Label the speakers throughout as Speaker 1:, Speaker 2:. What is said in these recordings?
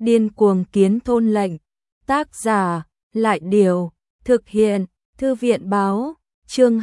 Speaker 1: Điên cuồng kiến thôn lệnh. Tác giả, Lại Điều. Thực hiện, Thư viện báo. Chương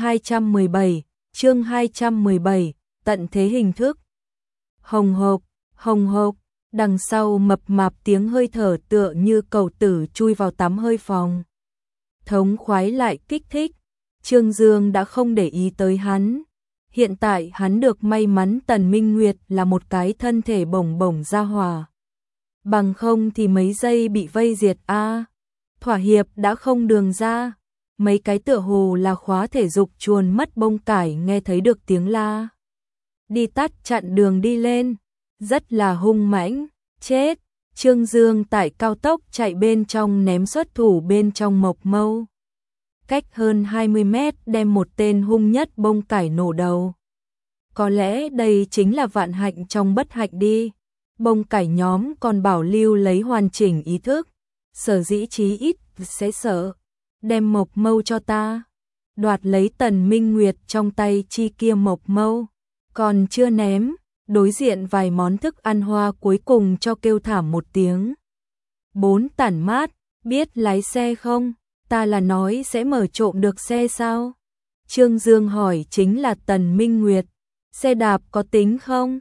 Speaker 1: 217, tận thế hình thức. Hồng hộc, đằng sau mập mạp tiếng hơi thở tựa như cầu tử chui vào tắm hơi phòng. Thống khoái lại kích thích. Trương Dương đã không để ý tới hắn. Hiện tại hắn được may mắn Tần Minh Nguyệt là một cái thân thể bổng bổng ra hỏa. Bằng không thì mấy giây bị vây diệt a. Thỏa hiệp đã không đường ra. Mấy cái tựa hồ là khóa thể dục chuồn mất bông cải nghe thấy được tiếng la. Đi tắt chặn đường đi lên. Rất là hung mãnh. Chết. Trương Dương tại cao tốc chạy bên trong ném xuất thủ bên trong Mộc Mâu. Cách hơn 20 mét đem một tên hung nhất bông cải nổ đầu. Có lẽ đây chính là vạn hạnh trong bất hạnh đi. Bông cải nhóm còn bảo lưu lấy hoàn chỉnh ý thức. Sở dĩ chí ít sẽ sợ. Đem Mộc Mâu cho ta. Đoạt lấy Tần Minh Nguyệt trong tay chi kia Mộc Mâu. Còn chưa ném. Đối diện vài món thức ăn hoa cuối cùng cho kêu thảm một tiếng. 4 tản mát. Biết lái xe không? Ta là nói sẽ mở trộm được xe sao? Trương Dương hỏi chính là Tần Minh Nguyệt. Xe đạp có tính không?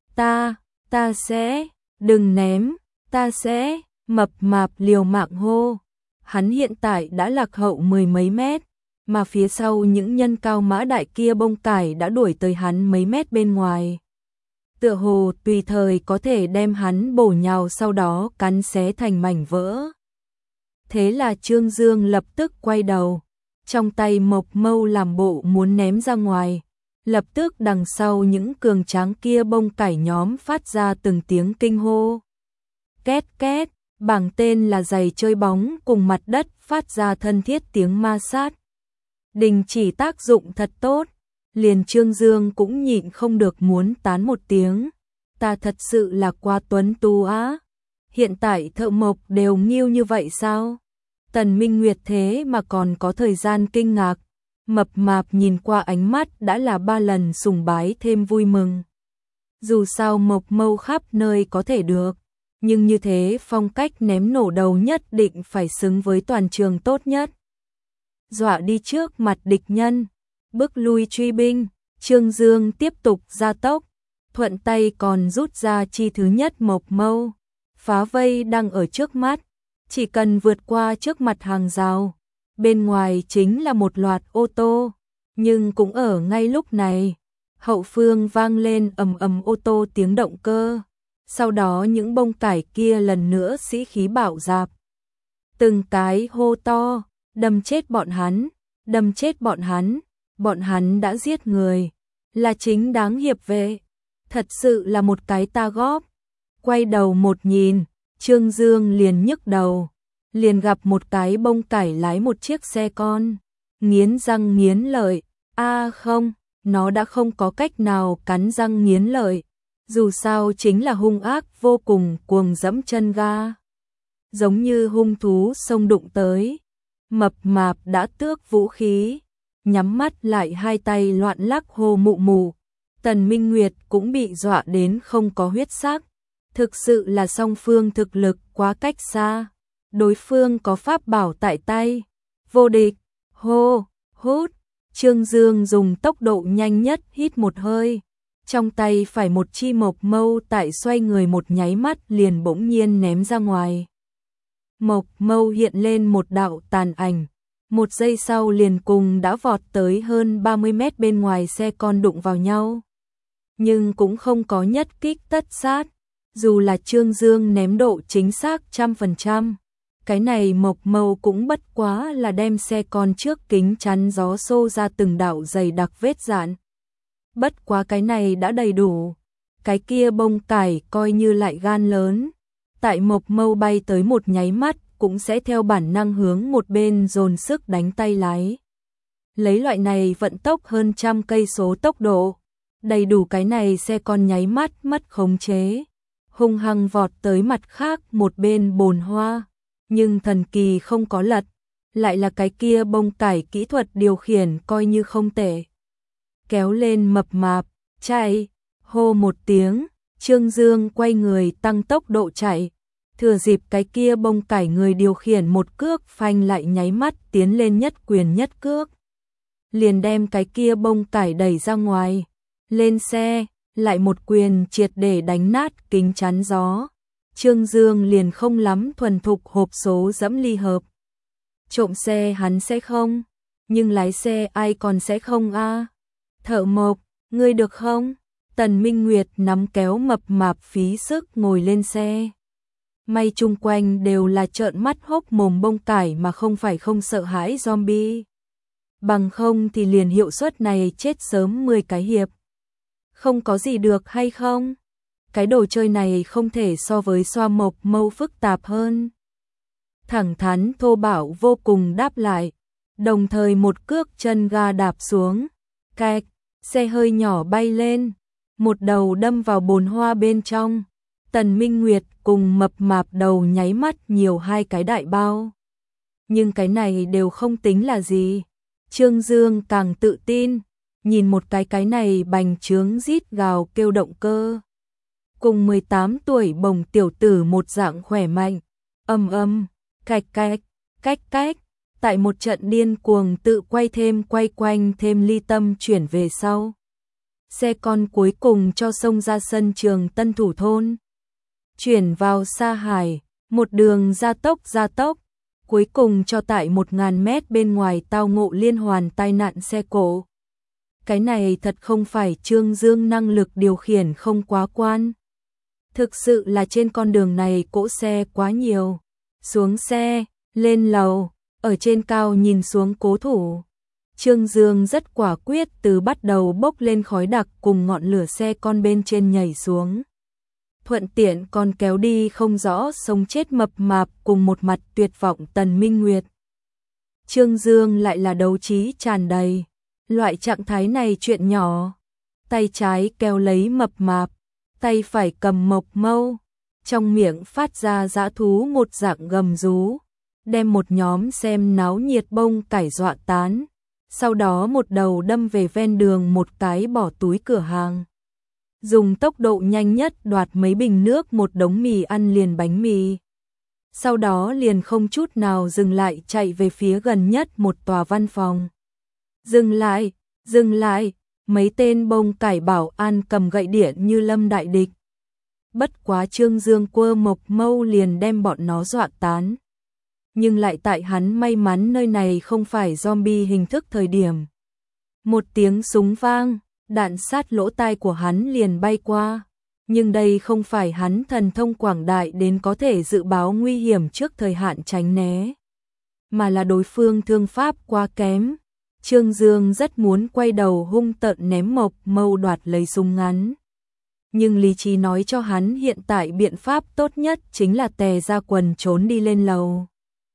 Speaker 1: Ta sẽ. Đừng ném. Ta sẽ. Mập mạp liều mạng hô. Hắn hiện tại đã lạc hậu 10 mấy mét. Mà phía sau những nhân cao mã đại kia bông cải đã đuổi tới hắn mấy mét bên ngoài. Tựa hồ tùy thời có thể đem hắn bổ nhào sau đó cắn xé thành mảnh vỡ. Thế là Trương Dương lập tức quay đầu. Trong tay Mộc Mâu làm bộ muốn ném ra ngoài. Lập tức đằng sau những cường tráng kia bông cải nhóm phát ra từng tiếng kinh hô. Két két, bảng tên là giày chơi bóng cùng mặt đất phát ra thân thiết tiếng ma sát. Đình chỉ tác dụng thật tốt. Liền Trương Dương cũng nhịn không được muốn tán một tiếng. Ta thật sự là quá tuấn tú á. Hiện tại thợ mộc đều nghiêu như vậy sao? Tần Minh Nguyệt thế mà còn có thời gian kinh ngạc. Mập mạp nhìn qua ánh mắt đã là 3 lần sùng bái thêm vui mừng. Dù sao Mộc Mâu khắp nơi có thể được. Nhưng như thế phong cách ném nổ đầu nhất định phải xứng với toàn trường tốt nhất. Dọa đi trước mặt địch nhân. Bước lui truy binh. Trương Dương tiếp tục gia tốc. Thuận tay còn rút ra chi thứ nhất Mộc Mâu. Phá vây đang ở trước mắt. Chỉ cần vượt qua trước mặt hàng rào. Bên ngoài chính là một loạt ô tô. Nhưng cũng ở ngay lúc này. Hậu phương vang lên ầm ầm ô tô tiếng động cơ. Sau đó những bông cải kia lần nữa sĩ khí bạo dạp. Từng cái hô to. Đâm chết bọn hắn. Đâm chết bọn hắn. Bọn hắn đã giết người. Là chính đáng hiệp vệ. Thật sự là một cái ta góp. Quay đầu một nhìn. Trương Dương liền nhức đầu. Liền gặp một cái bông cải lái một chiếc xe con. Nghiến răng nghiến lợi. Không, nó đã không có cách nào cắn răng nghiến lợi. Dù sao chính là hung ác vô cùng cuồng dẫm chân ga. Giống như hung thú xông đụng tới. Mập mạp đã tước vũ khí. Nhắm mắt lại hai tay loạn lắc hô mụ mụ. Tần Minh Nguyệt cũng bị dọa đến không có huyết sắc. Thực sự là song phương thực lực quá cách xa. Đối phương có pháp bảo tại tay. Vô địch. Hô, hút. Trương Dương dùng tốc độ nhanh nhất hít một hơi. Trong tay phải một chi Mộc Mâu tại xoay người một nháy mắt liền bỗng nhiên ném ra ngoài. Mộc Mâu hiện lên một đạo tàn ảnh. Một giây sau liền cùng đã vọt tới hơn 30 mét bên ngoài xe con đụng vào nhau. Nhưng cũng không có nhất kích tất sát. Dù là Trương Dương ném độ chính xác 100%. Cái này Mộc Mâu cũng bất quá là đem xe con trước kính chắn gió xô ra từng đạo dày đặc vết dạn. Bất quá cái này đã đầy đủ. Cái kia bông cải coi như lại gan lớn. Tại Mộc Mâu bay tới một nháy mắt cũng sẽ theo bản năng hướng một bên dồn sức đánh tay lái. Lấy loại này vận tốc hơn 100 cây số tốc độ. Đầy đủ cái này xe con nháy mắt mất khống chế. Hung hăng vọt tới mặt khác một bên bồn hoa. Nhưng thần kỳ không có lật. Lại là cái kia bông cải kỹ thuật điều khiển coi như không tệ. Kéo lên mập mạp, chạy, hô một tiếng, Trương Dương quay người tăng tốc độ chạy. Thừa dịp cái kia bông cải người điều khiển một cước phanh lại nháy mắt tiến lên nhất quyền nhất cước. Liền đem cái kia bông cải đẩy ra ngoài. Lên xe, lại một quyền triệt để đánh nát kính chắn gió. Trương Dương liền không lắm thuần thục hộp số dẫm ly hợp. Trộm xe hắn sẽ không, nhưng lái xe ai còn sẽ không a? Thợ mộc, ngươi được không? Tần Minh Nguyệt nắm kéo mập mạp phí sức ngồi lên xe. May chung quanh đều là trợn mắt hốc mồm bông cải mà không phải không sợ hãi zombie. Bằng không thì liền hiệu suất này chết sớm 10 cái hiệp. Không có gì được hay không? Cái đồ chơi này không thể so với xoa mộc mâu phức tạp hơn. Thẳng thắn thô bạo vô cùng đáp lại, đồng thời một cước chân ga đạp xuống. Cạch, xe hơi nhỏ bay lên, một đầu đâm vào bồn hoa bên trong. Tần Minh Nguyệt cùng mập mạp đầu nháy mắt nhiều hai cái đại bao. Nhưng cái này đều không tính là gì. Trương Dương càng tự tin, nhìn một cái này bành trướng rít gào kêu động cơ. Cùng 18 tuổi bồng tiểu tử một dạng khỏe mạnh, cạch cạch, cách cách, tại một trận điên cuồng tự quay quanh thêm ly tâm chuyển về sau. Xe con cuối cùng cho xông ra sân trường Tân Thủ Thôn. Chuyển vào Sa Hải, một đường gia tốc, cuối cùng cho tại 1000 mét bên ngoài tao ngộ liên hoàn tai nạn xe cộ. Cái này thật không phải Trương Dương năng lực điều khiển không quá quan. Thực sự là trên con đường này cỗ xe quá nhiều. Xuống xe, lên lầu, ở trên cao nhìn xuống cố thủ. Trương Dương rất quả quyết từ bắt đầu bốc lên khói đặc cùng ngọn lửa xe con bên trên nhảy xuống. Thuận tiện còn kéo đi không rõ sống chết mập mạp cùng một mặt tuyệt vọng Tần Minh Nguyệt. Trương Dương lại là đấu trí tràn đầy. Loại trạng thái này chuyện nhỏ. Tay trái kéo lấy mập mạp, tay phải cầm mộc mâu, trong miệng phát ra dã thú một dạng gầm rú, đem một nhóm xem náo nhiệt bông cải dọa tán. Sau đó một đầu đâm về ven đường một cái bỏ túi cửa hàng. Dùng tốc độ nhanh nhất đoạt mấy bình nước một đống mì ăn liền bánh mì. Sau đó liền không chút nào dừng lại chạy về phía gần nhất một tòa văn phòng. Dừng lại, mấy tên bông cải bảo an cầm gậy điện như lâm đại địch. Bất quá Trương Dương quơ mộc mâu liền đem bọn nó dọa tán. Nhưng lại tại hắn may mắn nơi này không phải zombie hình thức thời điểm. Một tiếng súng vang, đạn sát lỗ tai của hắn liền bay qua. Nhưng đây không phải hắn thần thông quảng đại đến có thể dự báo nguy hiểm trước thời hạn tránh né. Mà là đối phương thương pháp quá kém. Trương Dương rất muốn quay đầu hung tợn ném mộc mâu đoạt lấy súng ngắn. Nhưng lý trí nói cho hắn hiện tại biện pháp tốt nhất chính là tè ra quần trốn đi lên lầu.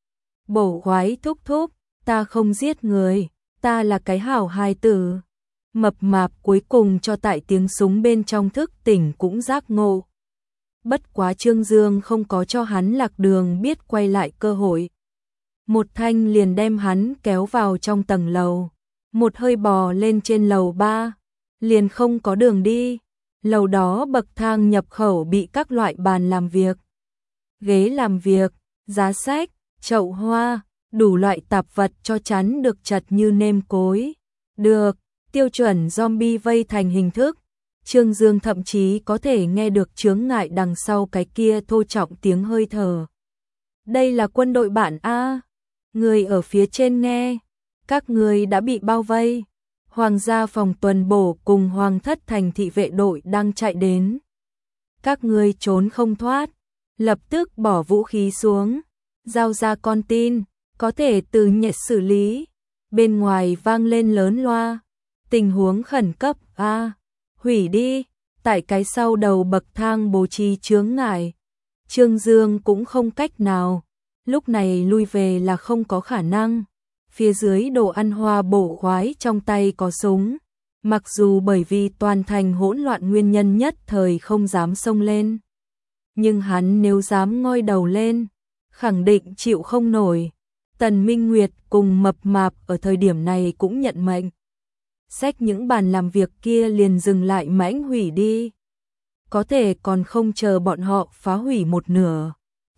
Speaker 1: Bổ khoái thúc thúc, ta không giết người, ta là cái hảo hài tử. Mập mạp cuối cùng cho tại tiếng súng bên trong thức tỉnh cũng giác ngộ. Bất quá Trương Dương không có cho hắn lạc đường biết quay lại cơ hội. Một thanh liền đem hắn kéo vào trong tầng lầu. Một hơi bò lên trên lầu 3, liền không có đường đi. Lầu đó bậc thang nhập khẩu bị các loại bàn làm việc, ghế làm việc, giá sách, chậu hoa, đủ loại tạp vật cho chắn được chật như nêm cối. Được, tiêu chuẩn zombie vây thành hình thức. Trương Dương thậm chí có thể nghe được chướng ngại đằng sau cái kia thô trọng tiếng hơi thở. Đây là quân đội bạn A. Người ở phía trên nghe. Các người đã bị bao vây. Hoàng gia phòng tuần bổ cùng hoàng thất thành thị vệ đội đang chạy đến. Các người trốn không thoát. Lập tức bỏ vũ khí xuống. Giao ra con tin. Có thể từ nhật xử lý. Bên ngoài vang lên lớn loa. Tình huống khẩn cấp A. Hủy đi. Tại cái sau đầu bậc thang bố trí chướng ngại. Trương Dương cũng không cách nào. Lúc này lui về là không có khả năng. Phía dưới đồ ăn hoa bổ khoái trong tay có súng. Mặc dù bởi vì toàn thành hỗn loạn nguyên nhân nhất thời không dám xông lên. Nhưng hắn nếu dám ngoi đầu lên, khẳng định chịu không nổi. Tần Minh Nguyệt cùng mập mạp ở thời điểm này cũng nhận mệnh. Xách những bàn làm việc kia liền dừng lại mãnh hủy đi. Có thể còn không chờ bọn họ phá hủy một nửa.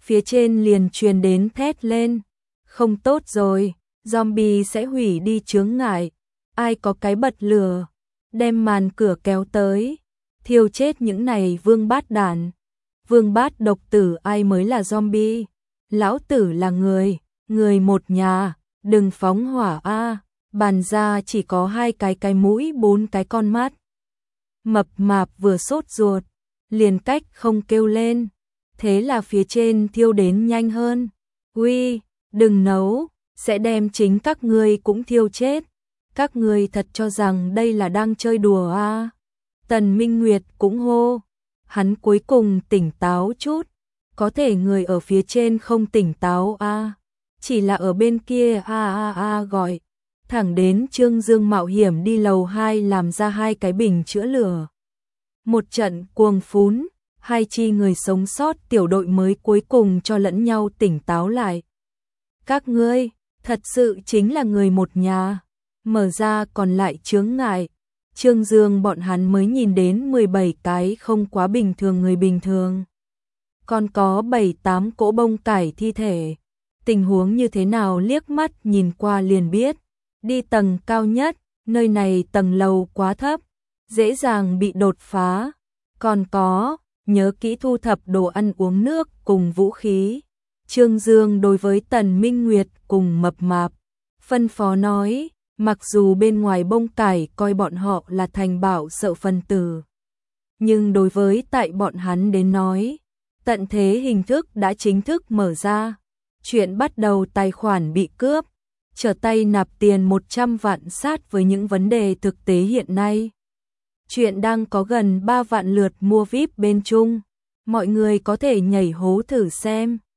Speaker 1: phía trên liền truyền đến thét lên. Không tốt rồi, zombie sẽ hủy đi chướng ngại. Ai có cái bật lửa, đem màn cửa kéo tới, thiêu chết những này vương bát đản. Vương bát độc tử ai mới là zombie, lão tử là người, người một nhà, đừng phóng hỏa a. Bàn ra chỉ có 2 cái mũi 4 cái con mắt. Mập mạp vừa sốt ruột, liền cách không kêu lên, thế là phía trên thiêu đến nhanh hơn. Uy, đừng nấu, sẽ đem chính các ngươi cũng thiêu chết. Các ngươi thật cho rằng đây là đang chơi đùa à? Tần Minh Nguyệt cũng hô, hắn cuối cùng tỉnh táo chút, có thể người ở phía trên không tỉnh táo à? Chỉ là ở bên kia gọi, thẳng đến Trương Dương mạo hiểm đi lầu 2 làm ra 2 cái bình chữa lửa. Một trận cuồng phún, 2 chi người sống sót tiểu đội mới cuối cùng cho lẫn nhau tỉnh táo lại. Các ngươi, thật sự chính là người một nhà. Mở ra còn lại chướng ngại, Trương Dương bọn hắn mới nhìn đến 17 cái không quá bình thường người bình thường. Còn có 7-8 cỗ bông cải thi thể. Tình huống như thế nào liếc mắt nhìn qua liền biết. Đi tầng cao nhất, nơi này tầng lầu quá thấp, dễ dàng bị đột phá. Còn có, nhớ kỹ thu thập đồ ăn uống nước cùng vũ khí. Trương Dương đối với Tần Minh Nguyệt cùng mập mạp, phân phó nói, mặc dù bên ngoài bông cải coi bọn họ là thành bảo sợ phân tử. Nhưng đối với tại bọn hắn đến nói, tận thế hình thức đã chính thức mở ra. Chuyện bắt đầu tài khoản bị cướp, trở tay nạp tiền 100 vạn sát với những vấn đề thực tế hiện nay. Chuyện đang có gần 3 vạn lượt mua VIP bên Trung. Mọi người có thể nhảy hố thử xem.